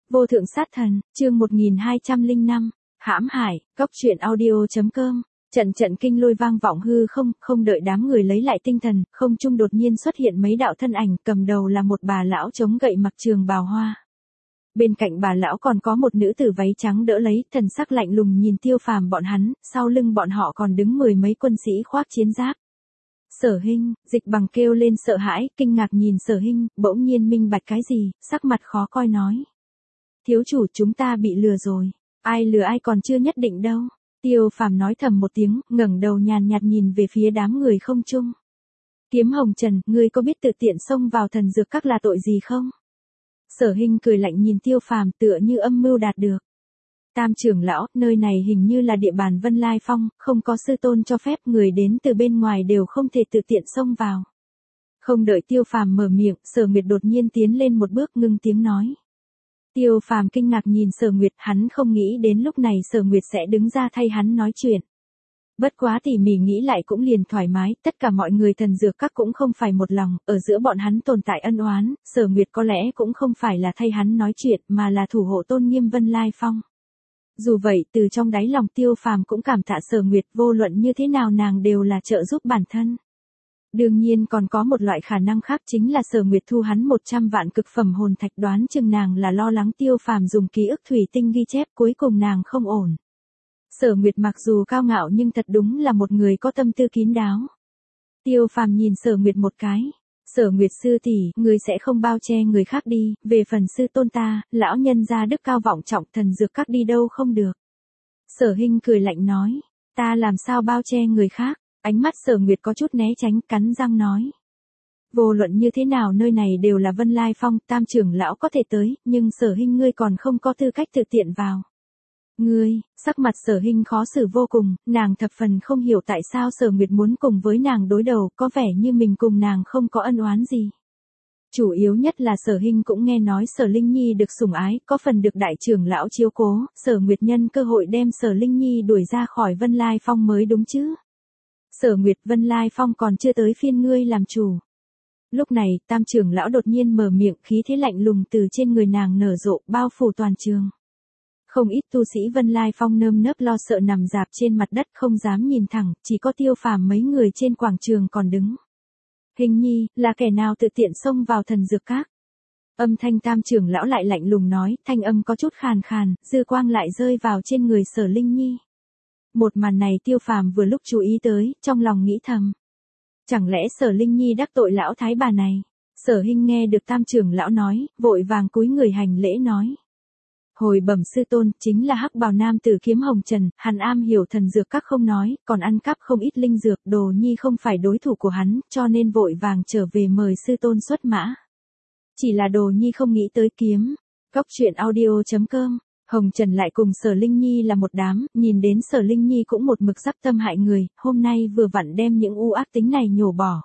Vô thượng sát thần, chương 1205, hãm hại, cóc truyện audio.com. Trận trận kinh lôi vang vọng hư không, không đợi đám người lấy lại tinh thần, không trung đột nhiên xuất hiện mấy đạo thân ảnh, cầm đầu là một bà lão chống gậy mặc trường bào hoa. Bên cạnh bà lão còn có một nữ tử váy trắng đỡ lấy, thần sắc lạnh lùng nhìn Tiêu Phàm bọn hắn, sau lưng bọn họ còn đứng mười mấy quân sĩ khoác chiến giáp. Sở Hinh, Dịch Bằng kêu lên sợ hãi, kinh ngạc nhìn Sở Hinh, bỗng nhiên minh bạch cái gì, sắc mặt khó coi nói. Thiếu chủ, chúng ta bị lừa rồi. Ai lừa ai còn chưa nhất định đâu. Tiêu Phàm nói thầm một tiếng, ngẩng đầu nhàn nhạt nhìn về phía đám người không trung. Kiếm Hồng Trần, ngươi có biết tự tiện xông vào thần dược các là tội gì không? Sở Hinh cười lạnh nhìn Tiêu Phàm, tựa như âm mưu đạt được. Tam trưởng lão, nơi này hình như là địa bàn Vân Lai Phong, không có sư tôn cho phép, người đến từ bên ngoài đều không thể tự tiện xông vào. Không đợi Tiêu Phàm mở miệng, Sở Nguyệt đột nhiên tiến lên một bước, ngưng tiếng nói. Tiêu Phàm kinh ngạc nhìn Sở Nguyệt, hắn không nghĩ đến lúc này Sở Nguyệt sẽ đứng ra thay hắn nói chuyện. Bất quá tỉ mỉ nghĩ lại cũng liền thoải mái, tất cả mọi người thần dược các cũng không phải một lòng, ở giữa bọn hắn tồn tại ân oán, Sở Nguyệt có lẽ cũng không phải là thay hắn nói chuyện mà là thủ hộ tôn nghiêm Vân Lai Phong. Dù vậy, từ trong đáy lòng Tiêu Phàm cũng cảm tạ Sở Nguyệt, vô luận như thế nào nàng đều là trợ giúp bản thân. Đương nhiên còn có một loại khả năng khác, chính là Sở Nguyệt thu hắn 100 vạn cực phẩm hồn thạch, đoán chừng nàng là lo lắng Tiêu Phàm dùng ký ức thủy tinh ghi chép, cuối cùng nàng không ổn. Sở Nguyệt mặc dù cao ngạo nhưng thật đúng là một người có tâm tư kín đáo. Tiêu Phàm nhìn Sở Nguyệt một cái. Sở Nguyệt sư tỷ, ngươi sẽ không bao che người khác đi, về phần sư tôn ta, lão nhân gia đức cao vọng trọng, thần dược các đi đâu không được. Sở Hinh cười lạnh nói, ta làm sao bao che người khác? Ánh mắt Sở Nguyệt có chút né tránh, cắn răng nói. Vô luận như thế nào nơi này đều là Vân Lai Phong, tam trưởng lão có thể tới, nhưng Sở Hinh ngươi còn không có tư cách tự tiện vào. Ngươi, sắc mặt Sở Hinh khó xử vô cùng, nàng thập phần không hiểu tại sao Sở Nguyệt muốn cùng với nàng đối đầu, có vẻ như mình cùng nàng không có ân oán gì. Chủ yếu nhất là Sở Hinh cũng nghe nói Sở Linh Nhi được sủng ái, có phần được đại trưởng lão chiếu cố, Sở Nguyệt nhân cơ hội đem Sở Linh Nhi đuổi ra khỏi Vân Lai Phong mới đúng chứ. Sở Nguyệt, Vân Lai Phong còn chưa tới phiên ngươi làm chủ. Lúc này, tam trưởng lão đột nhiên mở miệng, khí thế lạnh lùng từ trên người nàng nở rộ, bao phủ toàn trường. Không ít tu sĩ Vân Lai Phong nơm nớp lo sợ nằm rạp trên mặt đất không dám nhìn thẳng, chỉ có Tiêu Phàm mấy người trên quảng trường còn đứng. Hình nhi, là kẻ nào tự tiện xông vào thần dược các? Âm thanh tam trưởng lão lại lạnh lùng nói, thanh âm có chút khàn khàn, dư quang lại rơi vào trên người Sở Linh Nhi. Một màn này Tiêu Phàm vừa lúc chú ý tới, trong lòng nghĩ thầm. Chẳng lẽ Sở Linh Nhi đắc tội lão thái bà này? Sở Hinh nghe được tam trưởng lão nói, vội vàng cúi người hành lễ nói. Hồi bẩm sư tôn, chính là hắc bào nam tử Kiếm Hồng Trần, hắn am hiểu thần dược các không nói, còn ăn cắp không ít linh dược, Đồ Nhi không phải đối thủ của hắn, cho nên vội vàng trở về mời sư tôn xuất mã. Chỉ là Đồ Nhi không nghĩ tới kiếm. Cóc truyện audio.com. Hồng Trần lại cùng Sở Linh Nhi là một đám, nhìn đến Sở Linh Nhi cũng một mực dắp tâm hại người, hôm nay vừa vặn đem những u ác tính này nhổ bỏ.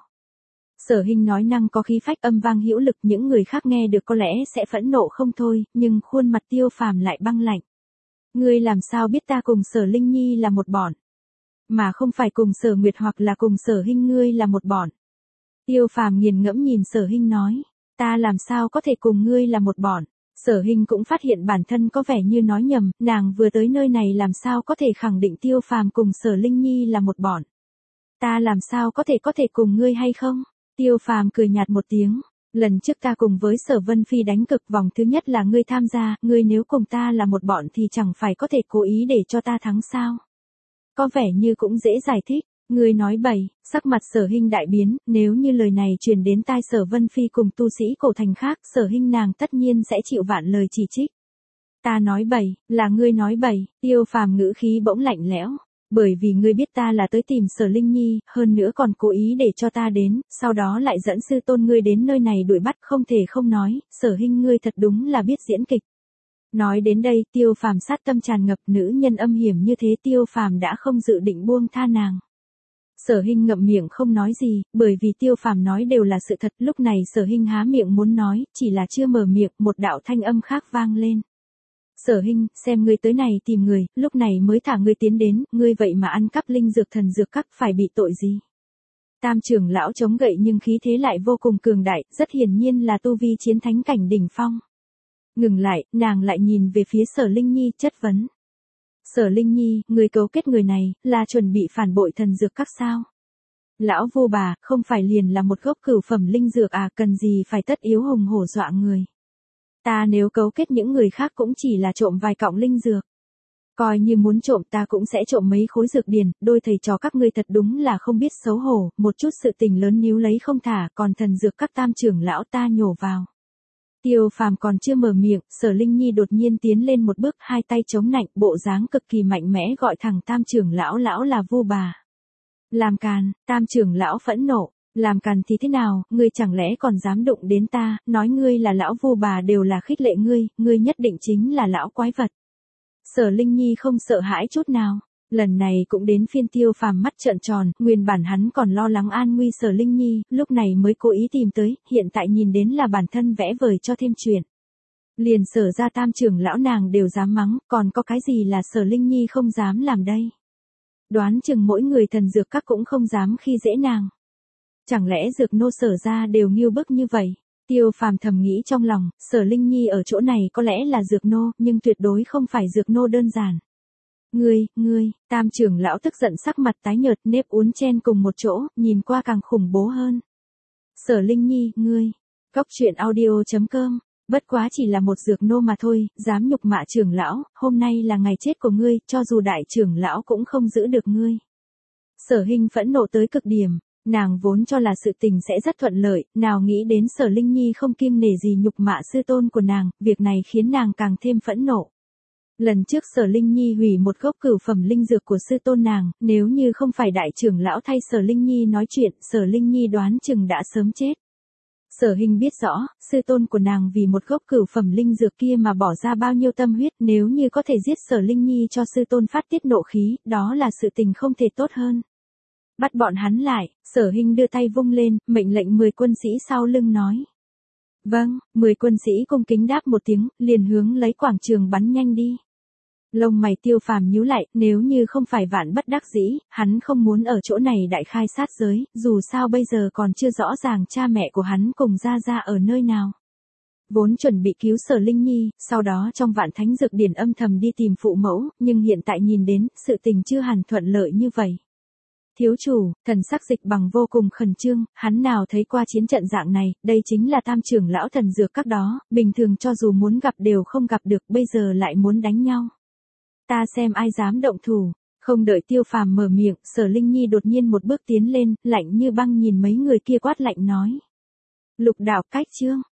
Sở Hinh nói năng có khí phách, âm vang hữu lực, những người khác nghe được có lẽ sẽ phẫn nộ không thôi, nhưng khuôn mặt Tiêu Phàm lại băng lạnh. Ngươi làm sao biết ta cùng Sở Linh Nhi là một bọn, mà không phải cùng Sở Nguyệt hoặc là cùng Sở Hinh ngươi là một bọn? Tiêu Phàm nghiền ngẫm nhìn Sở Hinh nói, ta làm sao có thể cùng ngươi là một bọn? Sở Hinh cũng phát hiện bản thân có vẻ như nói nhầm, nàng vừa tới nơi này làm sao có thể khẳng định Tiêu Phàm cùng Sở Linh Nhi là một bọn? Ta làm sao có thể cùng ngươi hay không? Tiêu Phàm cười nhạt một tiếng, lần trước ta cùng với Sở Vân Phi đánh cực vòng thứ nhất là ngươi tham gia, ngươi nếu cùng ta là một bọn thì chẳng phải có thể cố ý để cho ta thắng sao? Có vẻ như cũng dễ giải thích. Ngươi nói bậy, sắc mặt Sở Hinh đại biến, nếu như lời này truyền đến tai Sở Vân Phi cùng tu sĩ cổ thành khác, Sở Hinh nàng tất nhiên sẽ chịu vạn lời chỉ trích. Ta nói bậy, là ngươi nói bậy, Tiêu Phàm ngữ khí bỗng lạnh lẽo. Bởi vì ngươi biết ta là tới tìm Sở Linh Nhi, hơn nữa còn cố ý để cho ta đến, sau đó lại dẫn sư tôn ngươi đến nơi này đuổi bắt, không thể không nói, Sở Hinh ngươi thật đúng là biết diễn kịch. Nói đến đây, Tiêu Phàm sát tâm tràn ngập, nữ nhân âm hiểm như thế Tiêu Phàm đã không dự định buông tha nàng. Sở Hinh ngậm miệng không nói gì, bởi vì Tiêu Phàm nói đều là sự thật, lúc này Sở Hinh há miệng muốn nói, chỉ là chưa mở miệng, một đạo thanh âm khác vang lên. Sở Hinh, xem ngươi tới này tìm người, lúc này mới thả ngươi tiến đến, ngươi vậy mà ăn cắp linh dược thần dược các, phải bị tội gì? Tam trưởng lão chống gậy nhưng khí thế lại vô cùng cường đại, rất hiển nhiên là tu vi chiến thánh cảnh đỉnh phong. Ngừng lại, nàng lại nhìn về phía Sở Linh Nhi chất vấn. Sở Linh Nhi, người cấu kết người này, là chuẩn bị phản bội thần dược các sao? Lão vô bà, không phải liền là một gốc cửu phẩm linh dược à, cần gì phải tất yếu hùng hổ dọa người. Ta nếu cấu kết những người khác cũng chỉ là trộm vài cọng linh dược. Coi như muốn trộm ta cũng sẽ trộm mấy khối dược điển, đôi thầy trò các ngươi thật đúng là không biết xấu hổ, một chút sự tình lớn níu lấy không thả, còn thần dược các tam trưởng lão ta nhổ vào. Tiêu Phàm còn chưa mở miệng, Sở Linh Nhi đột nhiên tiến lên một bước, hai tay chống nạnh, bộ dáng cực kỳ mạnh mẽ gọi thẳng tam trưởng lão là vu bà. Làm càn, tam trưởng lão phẫn nộ, làm càn thì thế nào, ngươi chẳng lẽ còn dám đụng đến ta, nói ngươi là lão vu bà đều là khích lệ ngươi nhất định chính là lão quái vật. Sở Linh Nhi không sợ hãi chút nào. Lần này cũng đến phiên Tiêu Phàm mắt trợn tròn, nguyên bản hắn còn lo lắng an nguy Sở Linh Nhi, lúc này mới cố ý tìm tới, hiện tại nhìn đến là bản thân vẽ vời cho thêm chuyện. Liền Sở ra tam trưởng lão nàng đều dám mắng, còn có cái gì là Sở Linh Nhi không dám làm đây? Đoán chừng mỗi người thần dược các cũng không dám khi dễ nàng. Chẳng lẽ dược nô Sở ra đều nghiêu bức như vậy? Tiêu Phàm thầm nghĩ trong lòng, Sở Linh Nhi ở chỗ này có lẽ là dược nô, nhưng tuyệt đối không phải dược nô đơn giản. Ngươi, tam trưởng lão tức giận sắc mặt tái nhợt, nếp uốn chen cùng một chỗ, nhìn qua càng khủng bố hơn. Sở Linh Nhi, ngươi, Cóc truyện audio.com, bất quá chỉ là một dược nô mà thôi, dám nhục mạ trưởng lão, hôm nay là ngày chết của ngươi, cho dù đại trưởng lão cũng không giữ được ngươi. Sở Hinh phẫn nộ tới cực điểm, nàng vốn cho là sự tình sẽ rất thuận lợi, nào nghĩ đến Sở Linh Nhi không kiêng nể gì nhục mạ sư tôn của nàng, việc này khiến nàng càng thêm phẫn nộ. Lần trước Sở Linh Nhi hủy một gốc cửu phẩm linh dược của sư tôn nàng, nếu như không phải đại trưởng lão thay Sở Linh Nhi nói chuyện, Sở Linh Nhi đoán chừng đã sớm chết. Sở Hinh biết rõ, sư tôn của nàng vì một gốc cửu phẩm linh dược kia mà bỏ ra bao nhiêu tâm huyết, nếu như có thể giết Sở Linh Nhi cho sư tôn phát tiết nộ khí, đó là sự tình không thể tốt hơn. Bắt bọn hắn lại, Sở Hinh đưa tay vung lên, mệnh lệnh 10 quân sĩ sau lưng nói. Vâng, 10 quân sĩ cung kính đáp một tiếng, liền hướng lấy quảng trường bắn nhanh đi. Lông mày Tiêu Phàm nhíu lại, nếu như không phải vạn bất đắc dĩ, hắn không muốn ở chỗ này đại khai sát giới, dù sao bây giờ còn chưa rõ ràng cha mẹ của hắn cùng Gia Gia ở nơi nào. Vốn chuẩn bị cứu Sở Linh Nhi, sau đó trong Vạn Thánh Dược Điển âm thầm đi tìm phụ mẫu, nhưng hiện tại nhìn đến, sự tình chưa hẳn thuận lợi như vậy. Thiếu chủ, thần sắc Dịch Bằng vô cùng khẩn trương, hắn nào thấy qua chiến trận dạng này, đây chính là tam trưởng lão thần dược các đó, bình thường cho dù muốn gặp đều không gặp được, bây giờ lại muốn đánh nhau. Ta xem ai dám động thủ. Không đợi Tiêu Phàm mở miệng, Sở Linh Nhi đột nhiên một bước tiến lên, lạnh như băng nhìn mấy người kia quát lạnh nói. Lục đạo cách chương,